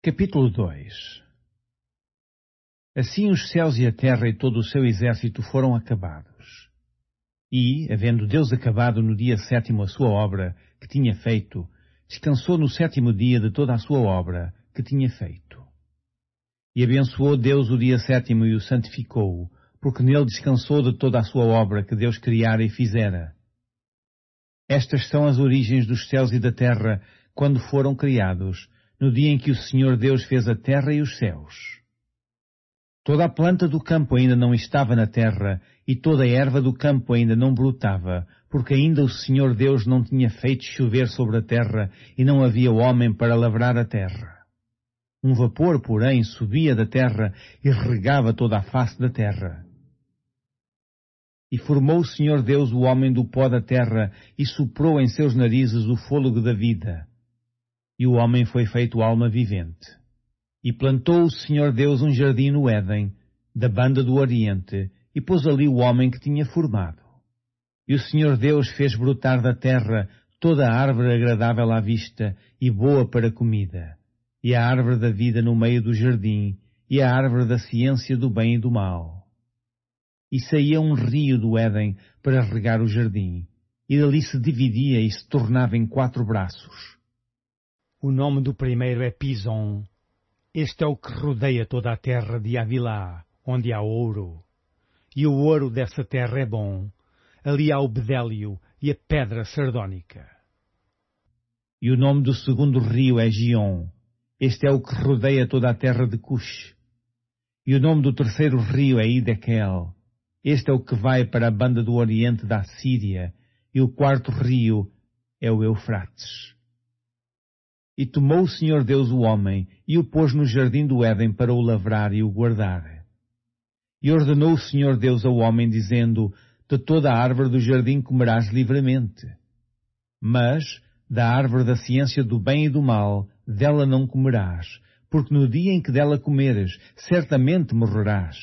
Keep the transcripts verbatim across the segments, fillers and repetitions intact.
Capítulo dois. Assim os céus e a terra e todo o seu exército foram acabados. E, havendo Deus acabado no dia sétimo a sua obra que tinha feito, descansou no sétimo dia de toda a sua obra que tinha feito. E abençoou Deus o dia sétimo e o santificou, porque nele descansou de toda a sua obra que Deus criara e fizera. Estas são as origens dos céus e da terra quando foram criados, no dia em que o Senhor Deus fez a terra e os céus. Toda a planta do campo ainda não estava na terra, e toda a erva do campo ainda não brotava, porque ainda o Senhor Deus não tinha feito chover sobre a terra, e não havia homem para lavrar a terra. Um vapor, porém, subia da terra e regava toda a face da terra. E formou o Senhor Deus o homem do pó da terra, e soprou em seus narizes o fôlego da vida. E o homem foi feito alma vivente. E plantou o Senhor Deus um jardim no Éden, da banda do Oriente, e pôs ali o homem que tinha formado. E o Senhor Deus fez brotar da terra toda a árvore agradável à vista e boa para comida, e a árvore da vida no meio do jardim, e a árvore da ciência do bem e do mal. E saía um rio do Éden para regar o jardim, e dali se dividia e se tornava em quatro braços. O nome do primeiro é Pison. Este é o que rodeia toda a terra de Avilá, onde há ouro. E o ouro dessa terra é bom. Ali há o bedélio e a pedra sardônica. E o nome do segundo rio é Gion. Este é o que rodeia toda a terra de Cush. E o nome do terceiro rio é Idequel. Este é o que vai para a banda do oriente da Síria. E o quarto rio é o Eufrates. E tomou o Senhor Deus o homem, e o pôs no jardim do Éden para o lavrar e o guardar. E ordenou o Senhor Deus ao homem, dizendo, de toda a árvore do jardim comerás livremente. Mas, da árvore da ciência do bem e do mal, dela não comerás, porque no dia em que dela comeres, certamente morrerás.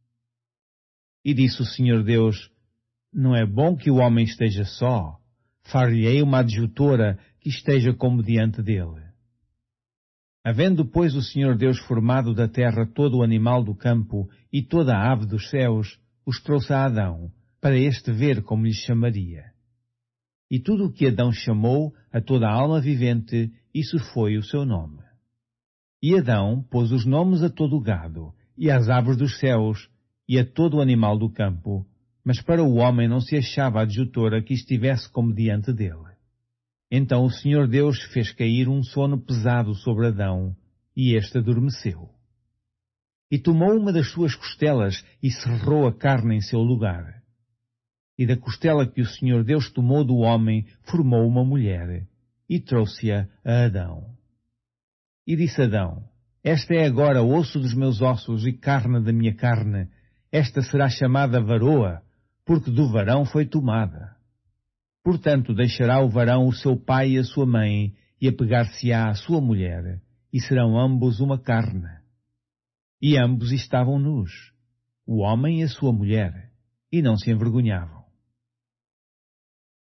E disse o Senhor Deus, não é bom que o homem esteja só, far-lhe-ei uma adjutora que esteja como diante dele. Havendo, pois, o Senhor Deus formado da terra todo o animal do campo e toda a ave dos céus, os trouxe a Adão, para este ver como lhe chamaria. E tudo o que Adão chamou a toda a alma vivente, isso foi o seu nome. E Adão pôs os nomes a todo o gado, e às aves dos céus, e a todo o animal do campo, mas para o homem não se achava adjutora que estivesse como diante dele. Então o Senhor Deus fez cair um sono pesado sobre Adão, e este adormeceu. E tomou uma das suas costelas e cerrou a carne em seu lugar. E da costela que o Senhor Deus tomou do homem, formou uma mulher, e trouxe-a a Adão. E disse Adão, esta é agora osso dos meus ossos e carne da minha carne, esta será chamada varoa, porque do varão foi tomada. Portanto, deixará o varão o seu pai e a sua mãe, e apegar-se-á à sua mulher, e serão ambos uma carne. E ambos estavam nus, o homem e a sua mulher, e não se envergonhavam.